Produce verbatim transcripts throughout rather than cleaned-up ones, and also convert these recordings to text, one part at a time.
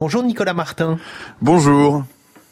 Bonjour Nicolas Martin. Bonjour.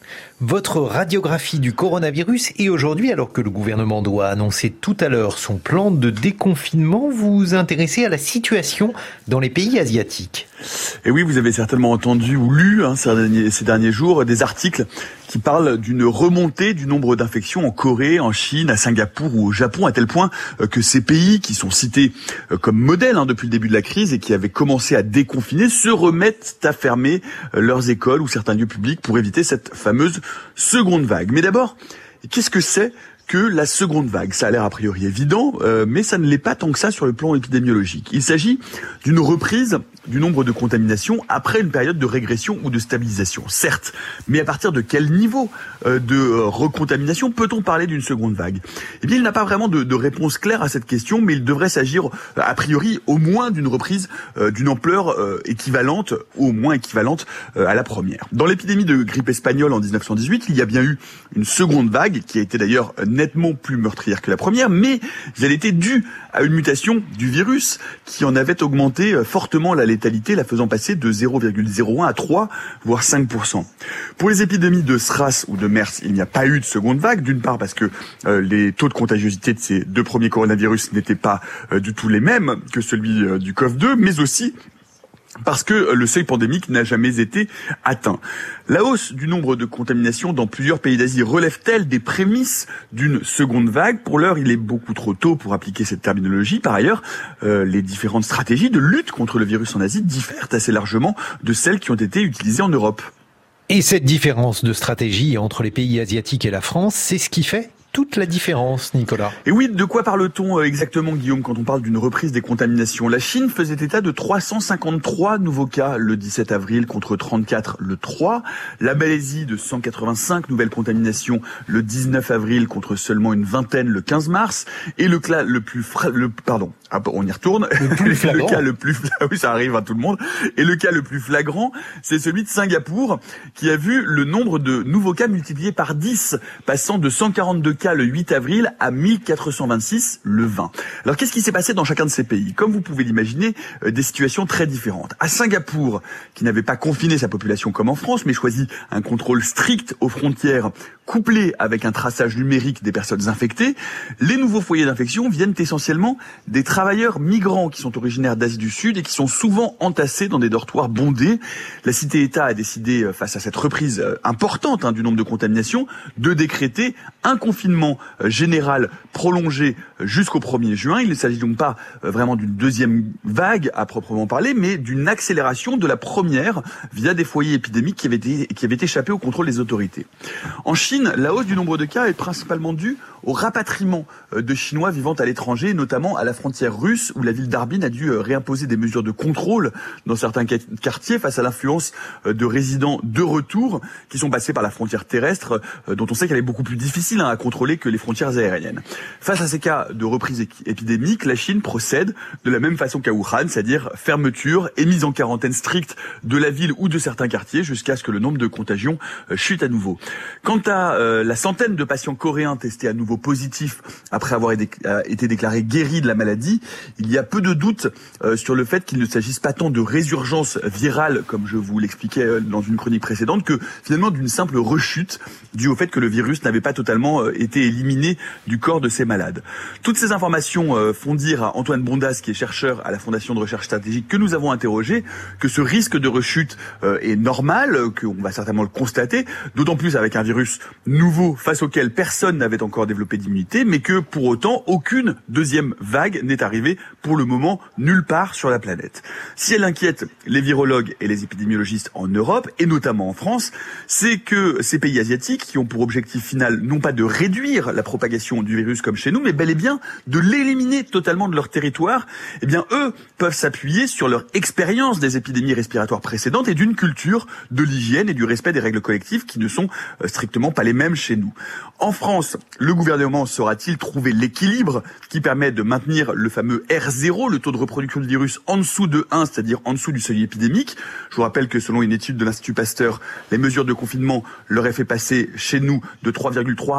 Votre radiographie du coronavirus et aujourd'hui, alors que le gouvernement doit annoncer tout à l'heure son plan de déconfinement, vous vous intéressez à la situation dans les pays asiatiques. Et oui, vous avez certainement entendu ou lu hein, ces, derniers, ces derniers jours des articles qui parlent d'une remontée du nombre d'infections en Corée, en Chine, à Singapour ou au Japon, à tel point que ces pays qui sont cités comme modèles hein, depuis le début de la crise et qui avaient commencé à déconfiner se remettent à fermer leurs écoles ou certains lieux publics pour éviter cette fameuse seconde vague. Mais d'abord, qu'est-ce que c'est que la seconde vague? Ça a l'air a priori évident, euh, mais ça ne l'est pas tant que ça sur le plan épidémiologique. Il s'agit d'une reprise du nombre de contaminations après une période de régression ou de stabilisation, certes. Mais à partir de quel niveau euh, de euh, recontamination peut-on parler d'une seconde vague? Eh bien, il n'a pas vraiment de, de réponse claire à cette question, mais il devrait s'agir euh, a priori au moins d'une reprise euh, d'une ampleur euh, équivalente, au moins équivalente euh, à la première. Dans l'épidémie de grippe espagnole en dix-neuf cent dix-huit, il y a bien eu une seconde vague qui a été d'ailleurs nettement plus meurtrière que la première, mais elle était due à une mutation du virus qui en avait augmenté fortement la létalité, la faisant passer de zéro virgule zéro un à trois, voire cinq pour cent. Pour les épidémies de SRAS ou de MERS, il n'y a pas eu de seconde vague, d'une part parce que euh, les taux de contagiosité de ces deux premiers coronavirus n'étaient pas euh, du tout les mêmes que celui euh, du C O V deux, mais aussi parce que le seuil pandémique n'a jamais été atteint. La hausse du nombre de contaminations dans plusieurs pays d'Asie relève-t-elle des prémices d'une seconde vague? Pour l'heure, il est beaucoup trop tôt pour appliquer cette terminologie. Par ailleurs, euh, les différentes stratégies de lutte contre le virus en Asie diffèrent assez largement de celles qui ont été utilisées en Europe. Et cette différence de stratégie entre les pays asiatiques et la France, c'est ce qui fait toute la différence, Nicolas. Et oui, de quoi parle-t-on exactement, Guillaume, quand on parle d'une reprise des contaminations? La Chine faisait état de trois cent cinquante-trois nouveaux cas le dix-sept avril contre trente-quatre le trois. La Malaisie de cent quatre-vingt-cinq nouvelles contaminations le dix-neuf avril contre seulement une vingtaine le quinze mars. Et le cas le plus fra... le pardon, ah, on y retourne. Le plus flagrant. Le cas le plus oui, ça arrive à tout le monde. Et le cas le plus flagrant, c'est celui de Singapour, qui a vu le nombre de nouveaux cas multiplié par dix, passant de cent quarante-deux cas le huit avril à mille quatre cent vingt-six le vingt. Alors qu'est-ce qui s'est passé dans chacun de ces pays? Comme vous pouvez l'imaginer, euh, des situations très différentes. À Singapour, qui n'avait pas confiné sa population comme en France, mais choisi un contrôle strict aux frontières, couplé avec un traçage numérique des personnes infectées, les nouveaux foyers d'infection viennent essentiellement des travailleurs migrants qui sont originaires d'Asie du Sud et qui sont souvent entassés dans des dortoirs bondés. La cité-État a décidé, face à cette reprise importante hein, du nombre de contaminations, de décréter un confinement général prolongé jusqu'au premier juin. Il ne s'agit donc pas vraiment d'une deuxième vague à proprement parler, mais d'une accélération de la première via des foyers épidémiques qui avaient, été, qui avaient échappé au contrôle des autorités. En Chine, la hausse du nombre de cas est principalement due au rapatriement de Chinois vivant à l'étranger, notamment à la frontière russe, où la ville d'Harbin a dû réimposer des mesures de contrôle dans certains quartiers face à l'influence de résidents de retour qui sont passés par la frontière terrestre, dont on sait qu'elle est beaucoup plus difficile à contrôler que les frontières aériennes. Face à ces cas de reprise épidémique, la Chine procède de la même façon qu'à Wuhan, c'est-à-dire fermeture et mise en quarantaine stricte de la ville ou de certains quartiers jusqu'à ce que le nombre de contagions chute à nouveau. Quant à euh, la centaine de patients coréens testés à nouveau positifs après avoir été déclarés guéris de la maladie, il y a peu de doute euh, sur le fait qu'il ne s'agisse pas tant de résurgence virale, comme je vous l'expliquais dans une chronique précédente, que finalement d'une simple rechute due au fait que le virus n'avait pas totalement euh, été éliminé du corps de ces malades. Toutes ces informations euh, font dire à Antoine Bondas, qui est chercheur à la Fondation de recherche stratégique que nous avons interrogé, que ce risque de rechute euh, est normal, euh, qu'on va certainement le constater, d'autant plus avec un virus nouveau face auquel personne n'avait encore développé d'immunité, mais que pour autant aucune deuxième vague n'est arrivée pour le moment nulle part sur la planète. Si elle inquiète les virologues et les épidémiologistes en Europe, et notamment en France, c'est que ces pays asiatiques, qui ont pour objectif final non pas de réduire la propagation du virus comme chez nous, mais bel et bien de l'éliminer totalement de leur territoire, eh bien eux peuvent s'appuyer sur leur expérience des épidémies respiratoires précédentes et d'une culture de l'hygiène et du respect des règles collectives qui ne sont euh, strictement pas les mêmes chez nous. En France, le gouvernement saura-t-il trouver l'équilibre qui permet de maintenir le fameux R zéro, le taux de reproduction du virus en dessous de un, c'est-à-dire en dessous du seuil épidémique? Je vous rappelle que selon une étude de l'Institut Pasteur, les mesures de confinement l'auraient fait passer chez nous de trois virgule trois à zéro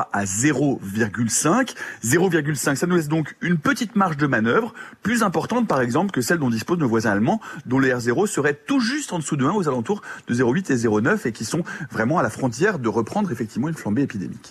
zéro virgule cinq. zéro virgule cinq, ça nous laisse donc une petite marge de manœuvre, plus importante par exemple que celle dont disposent nos voisins allemands, dont les R zéro seraient tout juste en dessous de un, aux alentours de zéro virgule huit et zéro virgule neuf, et qui sont vraiment à la frontière de reprendre effectivement une flambée épidémique.